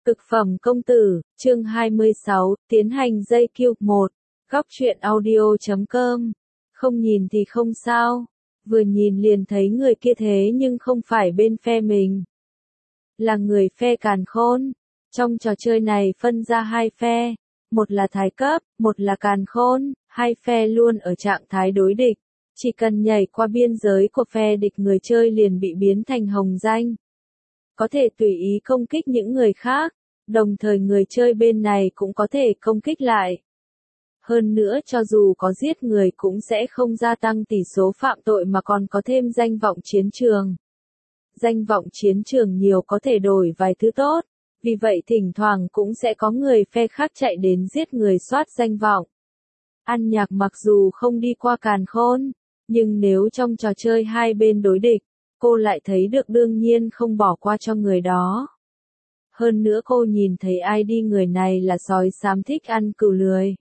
Cực phẩm công tử, chương 26, tiến hành dây Q 1, góc truyện audio.com. Không nhìn thì không sao, vừa nhìn liền thấy người kia thế nhưng không phải bên phe mình. Là người phe Càn Khôn. Trong trò chơi này phân ra hai phe, một là thái cấp, một là Càn Khôn, hai phe luôn ở trạng thái đối địch. Chỉ cần nhảy qua biên giới của phe địch người chơi liền bị biến thành hồng danh. Có thể tùy ý công kích những người khác, đồng thời người chơi bên này cũng có thể công kích lại. Hơn nữa cho dù có giết người cũng sẽ không gia tăng tỷ số phạm tội mà còn có thêm danh vọng chiến trường. Danh vọng chiến trường nhiều có thể đổi vài thứ tốt, vì vậy thỉnh thoảng cũng sẽ có người phe khác chạy đến giết người soát danh vọng. An Nhạc mặc dù không đi qua Càn Khôn, nhưng nếu trong trò chơi hai bên đối địch, cô lại thấy được đương nhiên không bỏ qua cho người đó. Hơn nữa cô nhìn thấy ID người này là sói xám thích ăn cừu lười.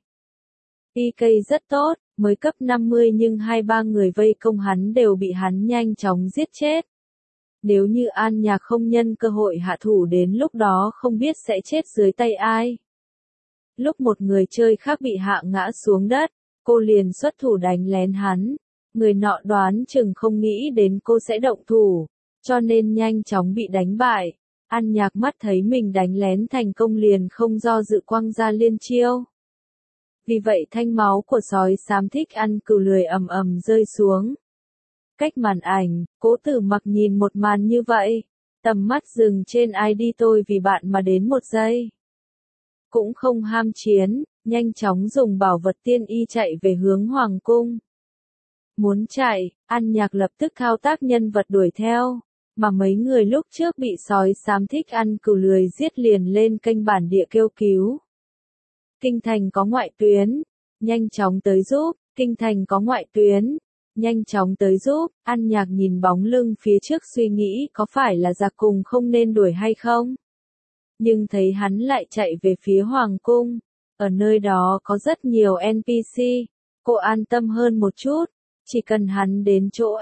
PK rất tốt, mới cấp 50 nhưng 2-3 người vây công hắn đều bị hắn nhanh chóng giết chết. Nếu như An Nhạc không nhân cơ hội hạ thủ đến lúc đó không biết sẽ chết dưới tay ai. Lúc một người chơi khác bị hạ ngã xuống đất, cô liền xuất thủ đánh lén hắn. Người nọ đoán chừng không nghĩ đến cô sẽ động thủ, cho nên nhanh chóng bị đánh bại. An Nhạc mắt thấy mình đánh lén thành công liền không do dự quăng ra liên chiêu. Vì vậy thanh máu của sói xám thích ăn cừu lười ầm ầm rơi xuống. Cách màn ảnh, Cố Tử Mặc nhìn một màn như vậy, tầm mắt dừng trên ID tôi vì bạn mà đến một giây. Cũng không ham chiến, nhanh chóng dùng bảo vật tiên y chạy về hướng Hoàng cung. Muốn chạy, An Nhạc lập tức thao tác nhân vật đuổi theo, mà mấy người lúc trước bị sói xám thích ăn cừu lười giết liền lên kênh bản địa kêu cứu. Kinh thành có ngoại tuyến, nhanh chóng tới giúp, kinh thành có ngoại tuyến, nhanh chóng tới giúp. An Nhạc nhìn bóng lưng phía trước suy nghĩ có phải là giặc cùng không nên đuổi hay không. Nhưng thấy hắn lại chạy về phía Hoàng cung, ở nơi đó có rất nhiều NPC, cô an tâm hơn một chút. Chỉ cần hắn đến chỗ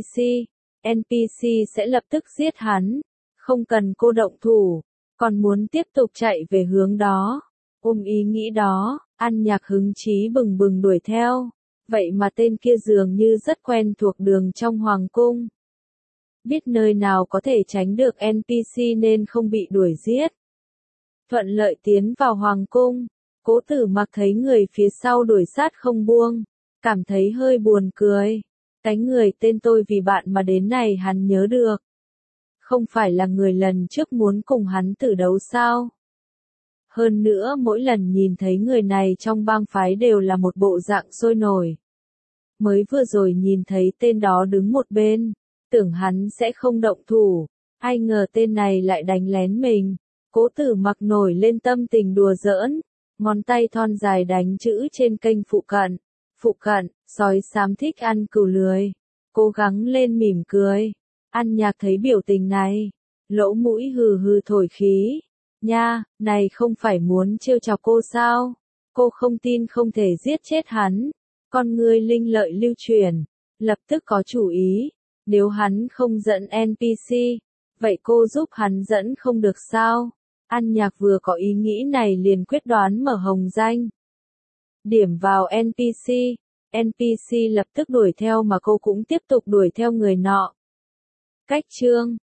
NPC sẽ lập tức giết hắn, không cần cô động thủ, còn muốn tiếp tục chạy về hướng đó. Ôm ý nghĩ đó, An Nhạc hứng chí bừng bừng đuổi theo, vậy mà tên kia dường như rất quen thuộc đường trong Hoàng cung. Biết nơi nào có thể tránh được NPC nên không bị đuổi giết. Thuận lợi tiến vào Hoàng cung, Cố Tử Mặc thấy người phía sau đuổi sát không buông. Cảm thấy hơi buồn cười. Cái người tên tôi vì bạn mà đến này hắn nhớ được. Không phải là người lần trước muốn cùng hắn tử đấu sao? Hơn nữa mỗi lần nhìn thấy người này trong bang phái đều là một bộ dạng sôi nổi. Mới vừa rồi nhìn thấy tên đó đứng một bên, tưởng hắn sẽ không động thủ. Ai ngờ tên này lại đánh lén mình. Cố Tử Mặc nổi lên tâm tình đùa giỡn. Ngón tay thon dài đánh chữ trên kênh phụ cận. Phụ cận, sói xám thích ăn cừu lười. Cố gắng lên mỉm cười. An Nhạc thấy biểu tình này. Lỗ mũi hừ hừ thổi khí. Nha, này không phải muốn trêu chọc cô sao? Cô không tin không thể giết chết hắn. Con người linh lợi lưu truyền. Lập tức có chủ ý. Nếu hắn không dẫn NPC, vậy cô giúp hắn dẫn không được sao? An Nhạc vừa có ý nghĩ này liền quyết đoán mở hồng danh. Điểm vào NPC lập tức đuổi theo mà cô cũng tiếp tục đuổi theo người nọ. Cách chương